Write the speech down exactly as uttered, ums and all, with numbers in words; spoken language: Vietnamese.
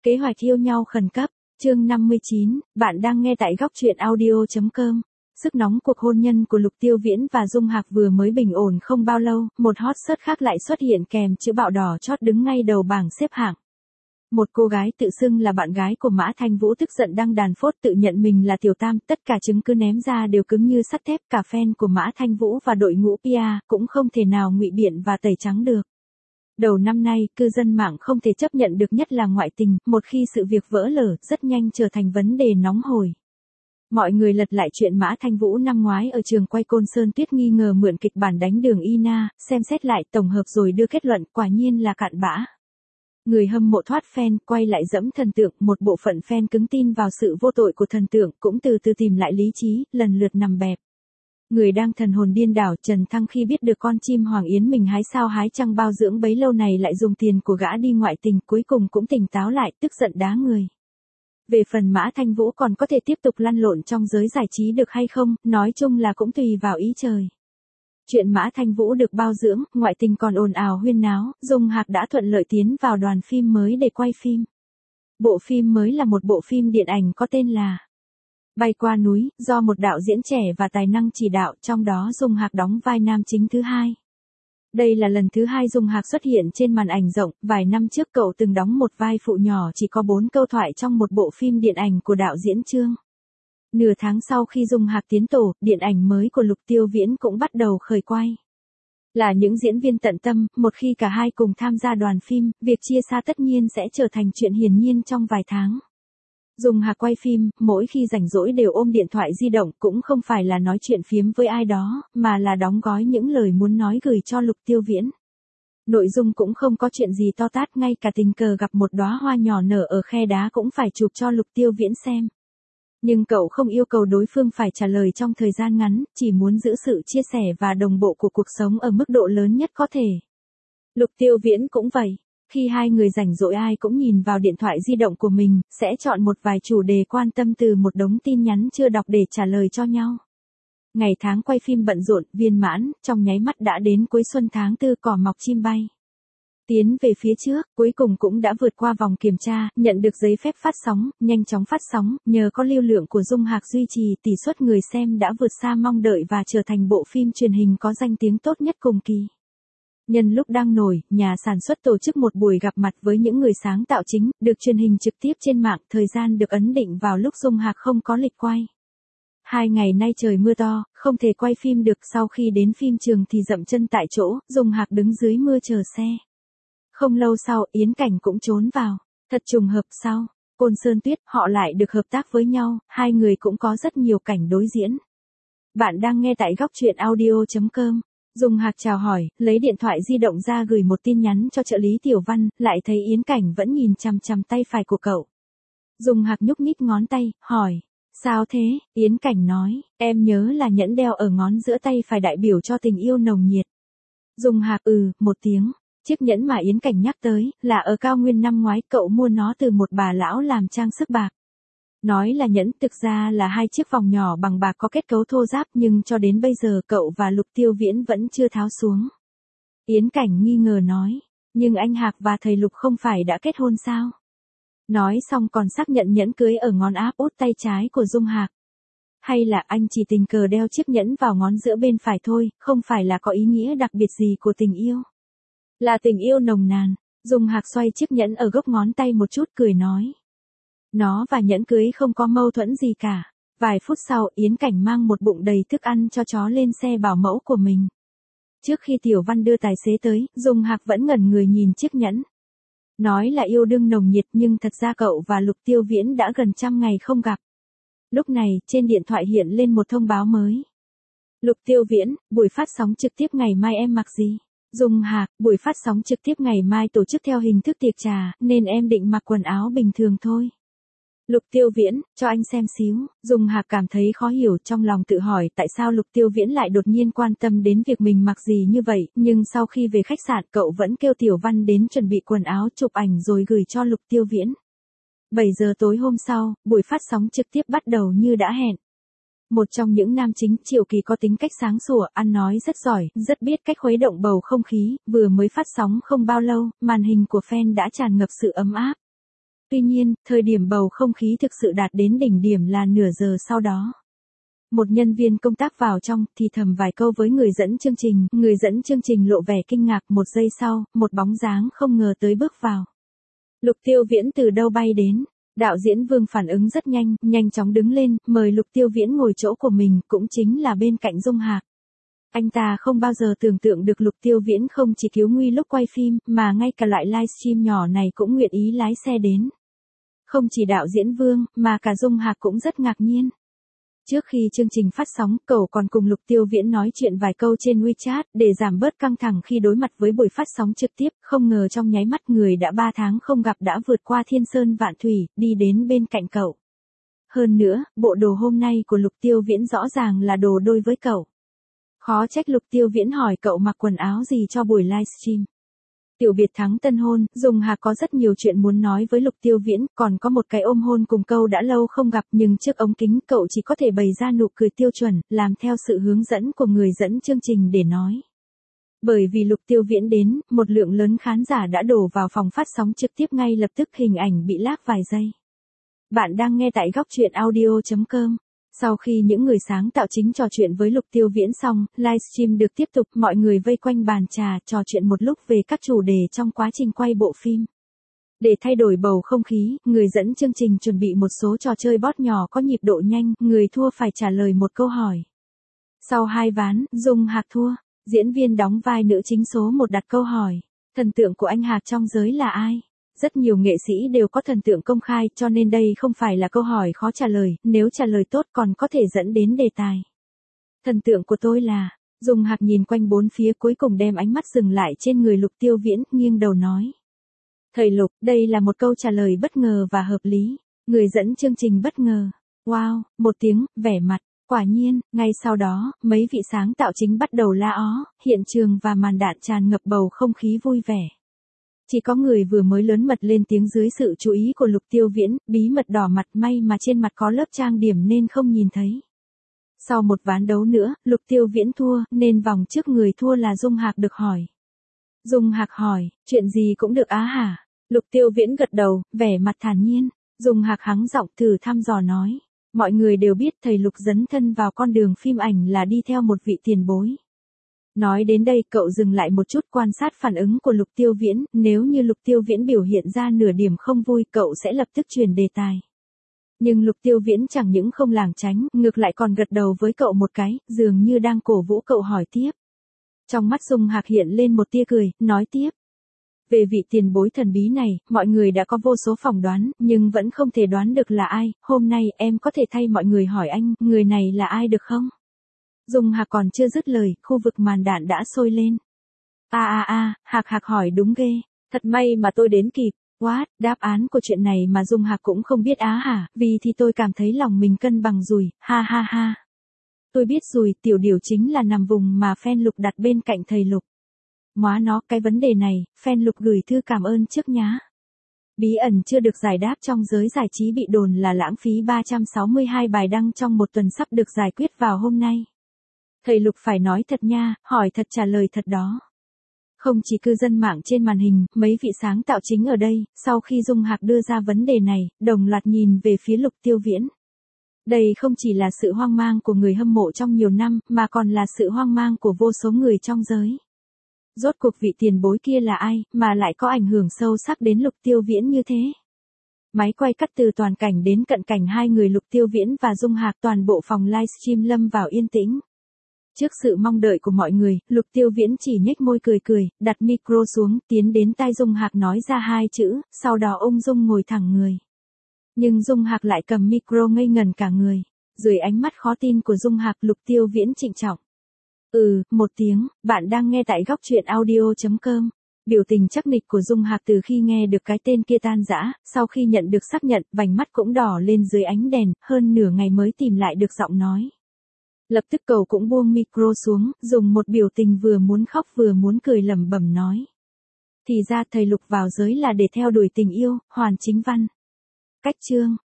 Kế hoạch yêu nhau khẩn cấp, chương năm mươi chín, bạn đang nghe tại góc truyện audio chấm com. Sức nóng cuộc hôn nhân của Lục Tiêu Viễn và Dung Hạc vừa mới bình ổn không bao lâu, một hot search khác lại xuất hiện kèm chữ bạo đỏ chót đứng ngay đầu bảng xếp hạng. Một cô gái tự xưng là bạn gái của Mã Thanh Vũ tức giận đăng đàn phốt tự nhận mình là tiểu tam, tất cả chứng cứ ném ra đều cứng như sắt thép, cả fan của Mã Thanh Vũ và đội ngũ pê e cũng không thể nào ngụy biện và tẩy trắng được. Đầu năm nay, cư dân mạng không thể chấp nhận được nhất là ngoại tình, một khi sự việc vỡ lở, rất nhanh trở thành vấn đề nóng hổi. Mọi người lật lại chuyện Mã Thanh Vũ năm ngoái ở trường quay Côn Sơn Tuyết nghi ngờ mượn kịch bản đánh Đường Ina, xem xét lại tổng hợp rồi đưa kết luận quả nhiên là cặn bã. Người hâm mộ thoát fan, quay lại dẫm thần tượng, một bộ phận fan cứng tin vào sự vô tội của thần tượng cũng từ từ tìm lại lý trí, lần lượt nằm bẹp. Người đang thần hồn điên đảo Trần Thăng khi biết được con chim Hoàng Yến mình hái sao hái trăng bao dưỡng bấy lâu này lại dùng tiền của gã đi ngoại tình, cuối cùng cũng tỉnh táo lại, tức giận đá người. Về phần Mã Thanh Vũ còn có thể tiếp tục lăn lộn trong giới giải trí được hay không, nói chung là cũng tùy vào ý trời. Chuyện Mã Thanh Vũ được bao dưỡng, ngoại tình còn ồn ào huyên náo, Dung Hạc đã thuận lợi tiến vào đoàn phim mới để quay phim. Bộ phim mới là một bộ phim điện ảnh có tên là Bay Qua Núi, do một đạo diễn trẻ và tài năng chỉ đạo, trong đó Dung Hạc đóng vai nam chính thứ hai. Đây là lần thứ hai Dung Hạc xuất hiện trên màn ảnh rộng, vài năm trước cậu từng đóng một vai phụ nhỏ chỉ có bốn câu thoại trong một bộ phim điện ảnh của đạo diễn Trương. Nửa tháng sau khi Dung Hạc tiến tổ, điện ảnh mới của Lục Tiêu Viễn cũng bắt đầu khởi quay. Là những diễn viên tận tâm, một khi cả hai cùng tham gia đoàn phim, việc chia xa tất nhiên sẽ trở thành chuyện hiển nhiên trong vài tháng. Dung Hạc quay phim, mỗi khi rảnh rỗi đều ôm điện thoại di động, cũng không phải là nói chuyện phiếm với ai đó, mà là đóng gói những lời muốn nói gửi cho Lục Tiêu Viễn. Nội dung cũng không có chuyện gì to tát, ngay cả tình cờ gặp một đóa hoa nhỏ nở ở khe đá cũng phải chụp cho Lục Tiêu Viễn xem. Nhưng cậu không yêu cầu đối phương phải trả lời trong thời gian ngắn, chỉ muốn giữ sự chia sẻ và đồng bộ của cuộc sống ở mức độ lớn nhất có thể. Lục Tiêu Viễn cũng vậy. Khi hai người rảnh rỗi ai cũng nhìn vào điện thoại di động của mình, sẽ chọn một vài chủ đề quan tâm từ một đống tin nhắn chưa đọc để trả lời cho nhau. Ngày tháng quay phim bận rộn, viên mãn, trong nháy mắt đã đến cuối xuân tháng tư, cỏ mọc chim bay. Tiến về phía trước, cuối cùng cũng đã vượt qua vòng kiểm tra, nhận được giấy phép phát sóng, nhanh chóng phát sóng, nhờ có lưu lượng của Dung Hạc duy trì, tỷ suất người xem đã vượt xa mong đợi và trở thành bộ phim truyền hình có danh tiếng tốt nhất cùng kỳ. Nhân lúc đang nổi, nhà sản xuất tổ chức một buổi gặp mặt với những người sáng tạo chính, được truyền hình trực tiếp trên mạng, thời gian được ấn định vào lúc Dung Hạc không có lịch quay. Hai ngày nay trời mưa to, không thể quay phim được, sau khi đến phim trường thì dậm chân tại chỗ, Dung Hạc đứng dưới mưa chờ xe. Không lâu sau, Yến Cảnh cũng trốn vào. Thật trùng hợp, sau Côn Sơn Tuyết, họ lại được hợp tác với nhau, hai người cũng có rất nhiều cảnh đối diễn. Bạn đang nghe tại góc truyện audio chấm com. Dung Hạc chào hỏi, lấy điện thoại di động ra gửi một tin nhắn cho trợ lý Tiểu Văn, lại thấy Yến Cảnh vẫn nhìn chằm chằm tay phải của cậu. Dung Hạc nhúc nhích ngón tay, hỏi, sao thế? Yến Cảnh nói, em nhớ là nhẫn đeo ở ngón giữa tay phải đại biểu cho tình yêu nồng nhiệt. Dung Hạc ừ, một tiếng. Chiếc nhẫn mà Yến Cảnh nhắc tới, là ở cao nguyên năm ngoái cậu mua nó từ một bà lão làm trang sức bạc. Nói là nhẫn, thực ra là hai chiếc vòng nhỏ bằng bạc có kết cấu thô ráp, nhưng cho đến bây giờ cậu và Lục Tiêu Viễn vẫn chưa tháo xuống. Yến Cảnh nghi ngờ nói, nhưng anh Hạc và thầy Lục không phải đã kết hôn sao? Nói xong còn xác nhận nhẫn cưới ở ngón áp út tay trái của Dung Hạc. Hay là anh chỉ tình cờ đeo chiếc nhẫn vào ngón giữa bên phải thôi, không phải là có ý nghĩa đặc biệt gì của tình yêu? Là tình yêu nồng nàn. Dung Hạc xoay chiếc nhẫn ở gốc ngón tay một chút, cười nói. Nó và nhẫn cưới không có mâu thuẫn gì cả. Vài phút sau, Yến Cảnh mang một bụng đầy thức ăn cho chó lên xe bảo mẫu của mình. Trước khi Tiểu Văn đưa tài xế tới, Dung Hạc vẫn ngẩn người nhìn chiếc nhẫn. Nói là yêu đương nồng nhiệt, nhưng thật ra cậu và Lục Tiêu Viễn đã gần trăm ngày không gặp. Lúc này, trên điện thoại hiện lên một thông báo mới. Lục Tiêu Viễn, buổi phát sóng trực tiếp ngày mai em mặc gì? Dung Hạc, buổi phát sóng trực tiếp ngày mai tổ chức theo hình thức tiệc trà, nên em định mặc quần áo bình thường thôi. Lục Tiêu Viễn, cho anh xem xíu. Dung Hạc cảm thấy khó hiểu, trong lòng tự hỏi tại sao Lục Tiêu Viễn lại đột nhiên quan tâm đến việc mình mặc gì như vậy, nhưng sau khi về khách sạn cậu vẫn kêu Tiểu Văn đến chuẩn bị quần áo chụp ảnh rồi gửi cho Lục Tiêu Viễn. bảy giờ tối hôm sau, buổi phát sóng trực tiếp bắt đầu như đã hẹn. Một trong những nam chính, Triệu Kỳ có tính cách sáng sủa, ăn nói rất giỏi, rất biết cách khuấy động bầu không khí, vừa mới phát sóng không bao lâu, màn hình của fan đã tràn ngập sự ấm áp. Tuy nhiên, thời điểm bầu không khí thực sự đạt đến đỉnh điểm là nửa giờ sau đó. Một nhân viên công tác vào trong, thì thầm vài câu với người dẫn chương trình, người dẫn chương trình lộ vẻ kinh ngạc, một giây sau, một bóng dáng không ngờ tới bước vào. Lục Tiêu Viễn từ đâu bay đến? Đạo diễn Vương phản ứng rất nhanh, nhanh chóng đứng lên, mời Lục Tiêu Viễn ngồi chỗ của mình, cũng chính là bên cạnh Dung Hạc. Anh ta không bao giờ tưởng tượng được Lục Tiêu Viễn không chỉ cứu nguy lúc quay phim, mà ngay cả loại livestream nhỏ này cũng nguyện ý lái xe đến. Không chỉ đạo diễn Vương, mà cả Dung Hạc cũng rất ngạc nhiên. Trước khi chương trình phát sóng, cậu còn cùng Lục Tiêu Viễn nói chuyện vài câu trên WeChat, để giảm bớt căng thẳng khi đối mặt với buổi phát sóng trực tiếp, không ngờ trong nháy mắt người đã ba tháng không gặp đã vượt qua thiên sơn vạn thủy, đi đến bên cạnh cậu. Hơn nữa, bộ đồ hôm nay của Lục Tiêu Viễn rõ ràng là đồ đôi với cậu. Khó trách Lục Tiêu Viễn hỏi cậu mặc quần áo gì cho buổi livestream. Tiểu biệt thắng tân hôn, Dung Hạc có rất nhiều chuyện muốn nói với Lục Tiêu Viễn, còn có một cái ôm hôn cùng câu đã lâu không gặp, nhưng trước ống kính cậu chỉ có thể bày ra nụ cười tiêu chuẩn, làm theo sự hướng dẫn của người dẫn chương trình để nói. Bởi vì Lục Tiêu Viễn đến, một lượng lớn khán giả đã đổ vào phòng phát sóng trực tiếp, ngay lập tức hình ảnh bị lag vài giây. Bạn đang nghe tại góc truyện audio chấm com. Sau khi những người sáng tạo chính trò chuyện với Lục Tiêu Viễn xong, livestream được tiếp tục, mọi người vây quanh bàn trà trò chuyện một lúc về các chủ đề trong quá trình quay bộ phim. Để thay đổi bầu không khí, người dẫn chương trình chuẩn bị một số trò chơi bot nhỏ có nhịp độ nhanh, người thua phải trả lời một câu hỏi. Sau hai ván, Dung Hạc thua, diễn viên đóng vai nữ chính số một đặt câu hỏi, thần tượng của anh Hạc trong giới là ai? Rất nhiều nghệ sĩ đều có thần tượng công khai, cho nên đây không phải là câu hỏi khó trả lời, nếu trả lời tốt còn có thể dẫn đến đề tài. Thần tượng của tôi là, Dung Hạc nhìn quanh bốn phía cuối cùng đem ánh mắt dừng lại trên người Lục Tiêu Viễn, nghiêng đầu nói. Thầy Lục, đây là một câu trả lời bất ngờ và hợp lý. Người dẫn chương trình bất ngờ. Wow, một tiếng, vẻ mặt. Quả nhiên, ngay sau đó, mấy vị sáng tạo chính bắt đầu la ó, hiện trường và màn đạn tràn ngập bầu không khí vui vẻ. Chỉ có người vừa mới lớn mật lên tiếng dưới sự chú ý của Lục Tiêu Viễn, bí mật đỏ mặt, may mà trên mặt có lớp trang điểm nên không nhìn thấy. Sau một ván đấu nữa, Lục Tiêu Viễn thua, nên vòng trước người thua là Dung Hạc được hỏi. Dung Hạc hỏi, chuyện gì cũng được á hả? Lục Tiêu Viễn gật đầu, vẻ mặt thản nhiên. Dung Hạc hắng giọng thử thăm dò nói. Mọi người đều biết thầy Lục dấn thân vào con đường phim ảnh là đi theo một vị tiền bối. Nói đến đây cậu dừng lại một chút quan sát phản ứng của Lục Tiêu Viễn, nếu như Lục Tiêu Viễn biểu hiện ra nửa điểm không vui cậu sẽ lập tức chuyển đề tài. Nhưng Lục Tiêu Viễn chẳng những không lảng tránh, ngược lại còn gật đầu với cậu một cái, dường như đang cổ vũ cậu hỏi tiếp. Trong mắt Dung Hạc hiện lên một tia cười, nói tiếp. Về vị tiền bối thần bí này, mọi người đã có vô số phỏng đoán, nhưng vẫn không thể đoán được là ai, hôm nay em có thể thay mọi người hỏi anh, người này là ai được không? Dung Hạc còn chưa dứt lời, khu vực màn đạn đã sôi lên. A a a, Hạc Hạc hỏi đúng ghê, thật may mà tôi đến kịp. What, đáp án của chuyện này mà Dung Hạc cũng không biết á hả, vì thì tôi cảm thấy lòng mình cân bằng rùi, ha ha ha. Tôi biết rồi, tiểu điều chính là nằm vùng mà fan Lục đặt bên cạnh thầy Lục. Móa nó, cái vấn đề này, fan Lục gửi thư cảm ơn trước nhá. Bí ẩn chưa được giải đáp trong giới giải trí bị đồn là lãng phí ba trăm sáu mươi hai bài đăng trong một tuần sắp được giải quyết vào hôm nay. Thầy Lục phải nói thật nha, hỏi thật trả lời thật đó. Không chỉ cư dân mạng trên màn hình, mấy vị sáng tạo chính ở đây, sau khi Dung Hạc đưa ra vấn đề này, đồng loạt nhìn về phía Lục Tiêu Viễn. Đây không chỉ là sự hoang mang của người hâm mộ trong nhiều năm, mà còn là sự hoang mang của vô số người trong giới. Rốt cuộc vị tiền bối kia là ai, mà lại có ảnh hưởng sâu sắc đến Lục Tiêu Viễn như thế? Máy quay cắt từ toàn cảnh đến cận cảnh hai người Lục Tiêu Viễn và Dung Hạc, toàn bộ phòng livestream lâm vào yên tĩnh. Trước sự mong đợi của mọi người, Lục Tiêu Viễn chỉ nhếch môi cười cười, đặt micro xuống, tiến đến tai Dung Hạc nói ra hai chữ, sau đó ung dung ngồi thẳng người. Nhưng Dung Hạc lại cầm micro ngây ngần cả người. Dưới ánh mắt khó tin của Dung Hạc, Lục Tiêu Viễn trịnh trọng. Ừ, một tiếng, bạn đang nghe tại góc truyện audio chấm com. Biểu tình chắc nịch của Dung Hạc từ khi nghe được cái tên kia tan rã, sau khi nhận được xác nhận, vành mắt cũng đỏ lên dưới ánh đèn, hơn nửa ngày mới tìm lại được giọng nói. Lập tức cậu cũng buông micro xuống, dùng một biểu tình vừa muốn khóc vừa muốn cười lẩm bẩm nói. Thì ra thầy Lục vào giới là để theo đuổi tình yêu, Hoàn Chính Văn. Cách chương.